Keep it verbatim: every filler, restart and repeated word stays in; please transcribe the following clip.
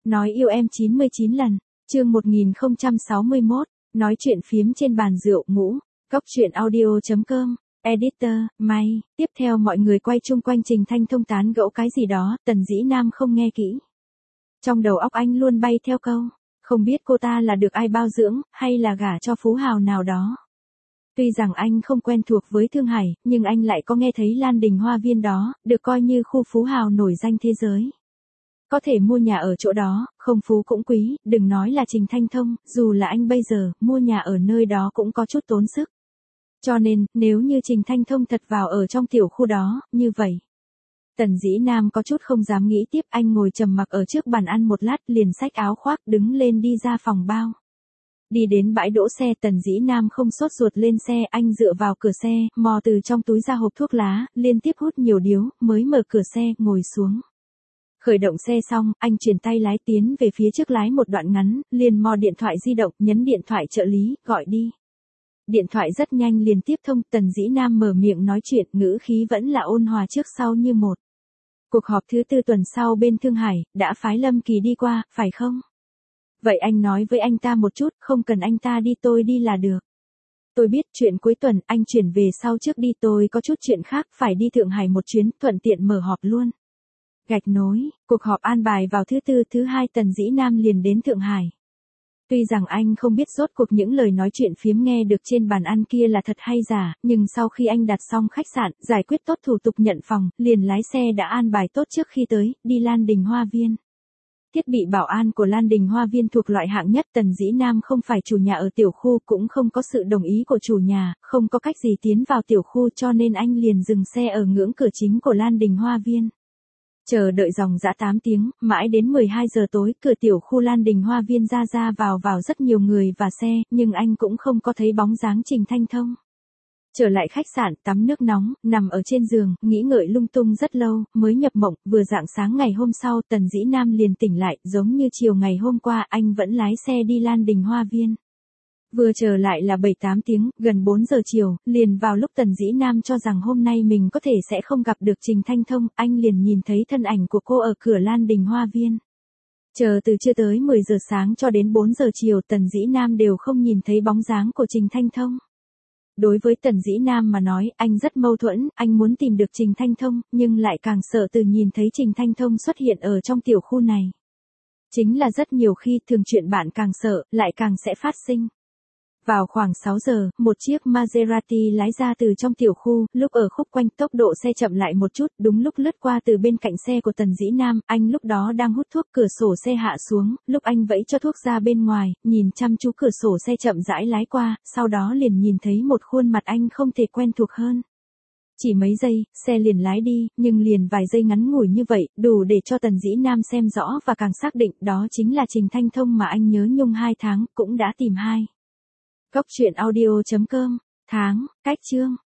Nói yêu em chín mươi chín lần, chương một nghìn không trăm sáu mươi mốt, nói chuyện phiếm trên bàn rượu ngũ, cốc truyện audio.com, editor, May, tiếp theo mọi người quay chung quanh Trình Thanh Thông tán gẫu cái gì đó, Tần Dĩ Nam không nghe kỹ. Trong đầu óc anh luôn bay theo câu, không biết cô ta là được ai bao dưỡng, hay là gả cho phú hào nào đó. Tuy rằng anh không quen thuộc với Thương Hải, nhưng anh lại có nghe thấy Lan Đình Hoa Viên đó, được coi như khu phú hào nổi danh thế giới. Có thể mua nhà ở chỗ đó, không phú cũng quý, đừng nói là Trình Thanh Thông, dù là anh bây giờ, mua nhà ở nơi đó cũng có chút tốn sức. Cho nên, nếu như Trình Thanh Thông thật vào ở trong tiểu khu đó, như vậy. Tần Dĩ Nam có chút không dám nghĩ tiếp, anh ngồi trầm mặc ở trước bàn ăn một lát, liền xách áo khoác đứng lên đi ra phòng bao. Đi đến bãi đỗ xe, Tần Dĩ Nam không sốt ruột lên xe, anh dựa vào cửa xe, mò từ trong túi ra hộp thuốc lá, liên tiếp hút nhiều điếu, mới mở cửa xe, ngồi xuống. Khởi động xe xong, anh chuyển tay lái tiến về phía trước lái một đoạn ngắn, liền mò điện thoại di động, nhấn điện thoại trợ lý, gọi đi. Điện thoại rất nhanh liền tiếp thông, Tần Dĩ Nam mở miệng nói chuyện, ngữ khí vẫn là ôn hòa trước sau như một. Cuộc họp thứ tư tuần sau bên Thương Hải, đã phái Lâm Kỳ đi qua, phải không? Vậy anh nói với anh ta một chút, không cần anh ta đi, tôi đi là được. Tôi biết chuyện cuối tuần anh chuyển về sau trước đi, tôi có chút chuyện khác, phải đi Thượng Hải một chuyến, thuận tiện mở họp luôn. Gạch nối, cuộc họp an bài vào thứ tư, thứ hai Tần Dĩ Nam liền đến Thượng Hải. Tuy rằng anh không biết rốt cuộc những lời nói chuyện phiếm nghe được trên bàn ăn kia là thật hay giả, nhưng sau khi anh đặt xong khách sạn, giải quyết tốt thủ tục nhận phòng, liền lái xe đã an bài tốt trước khi tới, đi Lan Đình Hoa Viên. Thiết bị bảo an của Lan Đình Hoa Viên thuộc loại hạng nhất, Tần Dĩ Nam không phải chủ nhà ở tiểu khu, cũng không có sự đồng ý của chủ nhà, không có cách gì tiến vào tiểu khu, cho nên anh liền dừng xe ở ngưỡng cửa chính của Lan Đình Hoa Viên. Chờ đợi dòng dã tám tiếng, mãi đến mười hai giờ tối, cửa tiểu khu Lan Đình Hoa Viên ra ra vào vào rất nhiều người và xe, nhưng anh cũng không có thấy bóng dáng Trình Thanh Thông. Trở lại khách sạn, tắm nước nóng, nằm ở trên giường, nghĩ ngợi lung tung rất lâu, mới nhập mộng, vừa rạng sáng ngày hôm sau, Tần Dĩ Nam liền tỉnh lại, giống như chiều ngày hôm qua, anh vẫn lái xe đi Lan Đình Hoa Viên. Vừa trở lại là bảy tám tiếng, gần bốn giờ chiều, liền vào lúc Tần Dĩ Nam cho rằng hôm nay mình có thể sẽ không gặp được Trình Thanh Thông, anh liền nhìn thấy thân ảnh của cô ở cửa Lan Đình Hoa Viên. Chờ từ trưa tới mười giờ sáng cho đến bốn giờ chiều, Tần Dĩ Nam đều không nhìn thấy bóng dáng của Trình Thanh Thông. Đối với Tần Dĩ Nam mà nói, anh rất mâu thuẫn, anh muốn tìm được Trình Thanh Thông, nhưng lại càng sợ từ nhìn thấy Trình Thanh Thông xuất hiện ở trong tiểu khu này. Chính là rất nhiều khi thường chuyện bạn càng sợ, lại càng sẽ phát sinh. Vào khoảng sáu giờ, một chiếc Maserati lái ra từ trong tiểu khu, lúc ở khúc quanh tốc độ xe chậm lại một chút, đúng lúc lướt qua từ bên cạnh xe của Tần Dĩ Nam, anh lúc đó đang hút thuốc, cửa sổ xe hạ xuống, lúc anh vẫy cho thuốc ra bên ngoài, nhìn chăm chú cửa sổ xe chậm rãi lái qua, sau đó liền nhìn thấy một khuôn mặt anh không thể quen thuộc hơn. Chỉ mấy giây, xe liền lái đi, nhưng liền vài giây ngắn ngủi như vậy, đủ để cho Tần Dĩ Nam xem rõ và càng xác định đó chính là Trình Thanh Thông mà anh nhớ nhung hai tháng, cũng đã tìm hai. Cốc truyện audio.com, tháng, cách chương.